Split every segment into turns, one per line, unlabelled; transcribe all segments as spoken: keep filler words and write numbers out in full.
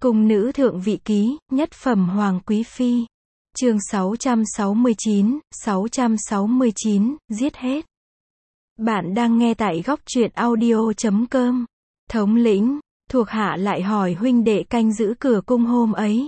Cung nữ thượng vị ký, nhất phẩm hoàng quý phi. Chương sáu trăm sáu mươi chín, sáu trăm sáu mươi chín, giết hết. Bạn đang nghe tại góc truyện audio chấm com. Thống lĩnh, thuộc hạ lại hỏi huynh đệ canh giữ cửa cung hôm ấy.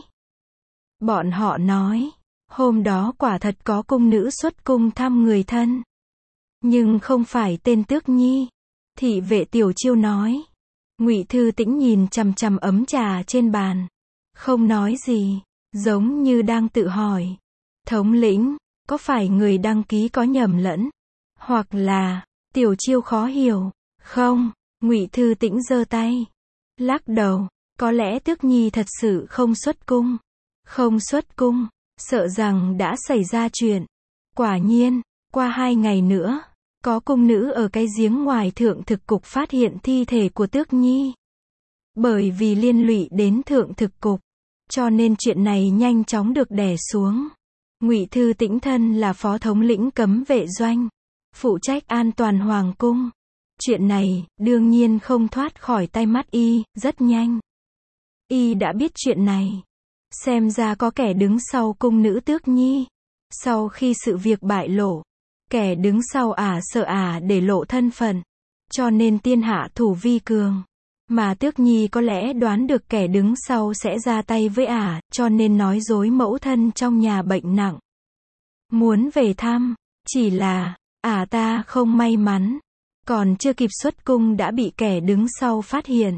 Bọn họ nói, hôm đó quả thật có cung nữ xuất cung thăm người thân. Nhưng không phải tên Tước Nhi. Thị vệ Tiểu Chiêu nói. Ngụy Thư Tĩnh nhìn chằm chằm ấm trà trên bàn. Không nói gì, giống như đang tự hỏi. Thống lĩnh, có phải người đăng ký có nhầm lẫn? Hoặc là, Tiểu Chiêu khó hiểu. Không, Ngụy Thư Tĩnh giơ tay. Lắc đầu, có lẽ Tước Nhi thật sự không xuất cung. Không xuất cung, sợ rằng đã xảy ra chuyện. Quả nhiên, qua hai ngày nữa, có cung nữ ở cái giếng ngoài thượng thực cục phát hiện thi thể của Tước Nhi. Bởi vì liên lụy đến thượng thực cục, cho nên chuyện này nhanh chóng được đè xuống. Ngụy Thư Tĩnh thân là phó thống lĩnh cấm vệ doanh, phụ trách an toàn hoàng cung. Chuyện này, đương nhiên không thoát khỏi tay mắt y, rất nhanh. Y đã biết chuyện này. Xem ra có kẻ đứng sau cung nữ Tước Nhi. Sau khi sự việc bại lộ, kẻ đứng sau ả sợ ả để lộ thân phận, cho nên tiên hạ thủ vi cường. Mà Tước Nhi có lẽ đoán được kẻ đứng sau sẽ ra tay với ả, cho nên nói dối mẫu thân trong nhà bệnh nặng. Muốn về thăm, chỉ là, ả ta không may mắn. Còn chưa kịp xuất cung đã bị kẻ đứng sau phát hiện.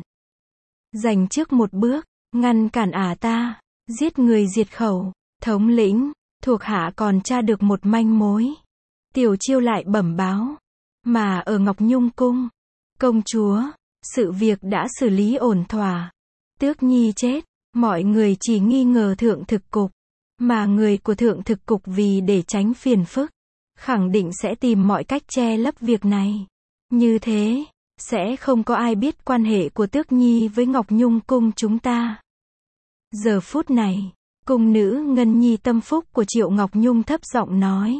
Giành trước một bước, ngăn cản ả ta, giết người diệt khẩu. Thống lĩnh, thuộc hạ còn tra được một manh mối. Tiểu Chiêu lại bẩm báo. Mà ở Ngọc Nhung cung, công chúa, sự việc đã xử lý ổn thỏa. Tước Nhi chết, mọi người chỉ nghi ngờ thượng thực cục. Mà người của thượng thực cục vì để tránh phiền phức, khẳng định sẽ tìm mọi cách che lấp việc này. Như thế, sẽ không có ai biết quan hệ của Tước Nhi với Ngọc Nhung cung chúng ta. Giờ phút này, cung nữ Ngân Nhi tâm phúc của Triệu Ngọc Nhung thấp giọng nói.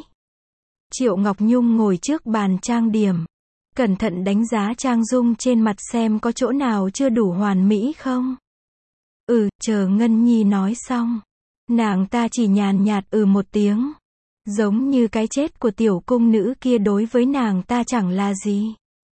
Triệu Ngọc Nhung ngồi trước bàn trang điểm, cẩn thận đánh giá trang dung trên mặt xem có chỗ nào chưa đủ hoàn mỹ không. Ừ, chờ Ngân Nhi nói xong, nàng ta chỉ nhàn nhạt ừ một tiếng. Giống như cái chết của tiểu cung nữ kia đối với nàng ta chẳng là gì.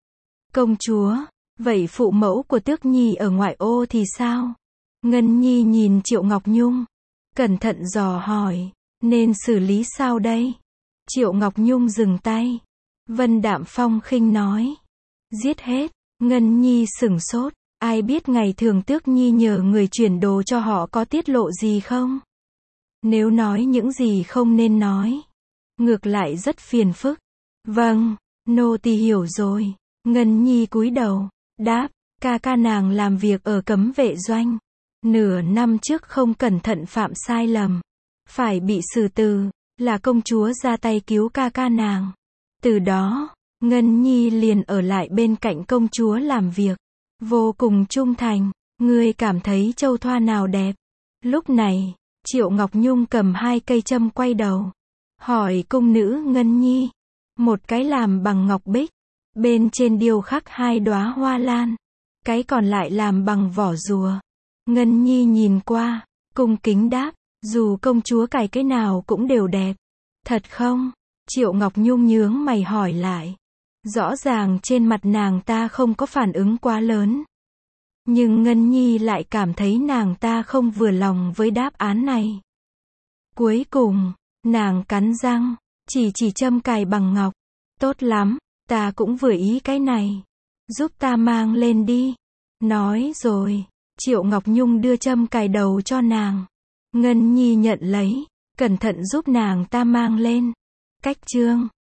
Công chúa, vậy phụ mẫu của Tước Nhi ở ngoại ô thì sao? Ngân Nhi nhìn Triệu Ngọc Nhung, cẩn thận dò hỏi, nên xử lý sao đây? Triệu Ngọc Nhung dừng tay. Vân Đạm Phong khinh nói, giết hết. Ngân Nhi sửng sốt, ai biết ngày thường Tước Nhi nhờ người chuyển đồ cho họ có tiết lộ gì không? Nếu nói những gì không nên nói, ngược lại rất phiền phức. Vâng, nô tỳ hiểu rồi. Ngân Nhi cúi đầu, đáp, ca ca nàng làm việc ở cấm vệ doanh. Nửa năm trước không cẩn thận phạm sai lầm, phải bị xử tử, là công chúa ra tay cứu ca ca nàng. Từ đó, Ngân Nhi liền ở lại bên cạnh công chúa làm việc, vô cùng trung thành. Ngươi cảm thấy châu thoa nào đẹp? Lúc này, Triệu Ngọc Nhung cầm hai cây châm quay đầu, hỏi cung nữ Ngân Nhi. Một cái làm bằng ngọc bích, bên trên điêu khắc hai đóa hoa lan, cái còn lại làm bằng vỏ rùa. Ngân Nhi nhìn qua, cung kính đáp, dù công chúa cài cái nào cũng đều đẹp. Thật không? Triệu Ngọc Nhung nhướng mày hỏi lại. Rõ ràng trên mặt nàng ta không có phản ứng quá lớn. Nhưng Ngân Nhi lại cảm thấy nàng ta không vừa lòng với đáp án này. Cuối cùng, nàng cắn răng, chỉ chỉ châm cài bằng ngọc. Tốt lắm, ta cũng vừa ý cái này. Giúp ta mang lên đi. Nói rồi, Triệu Ngọc Nhung đưa châm cài đầu cho nàng. Ngân Nhi nhận lấy, cẩn thận giúp nàng ta mang lên. Cách chương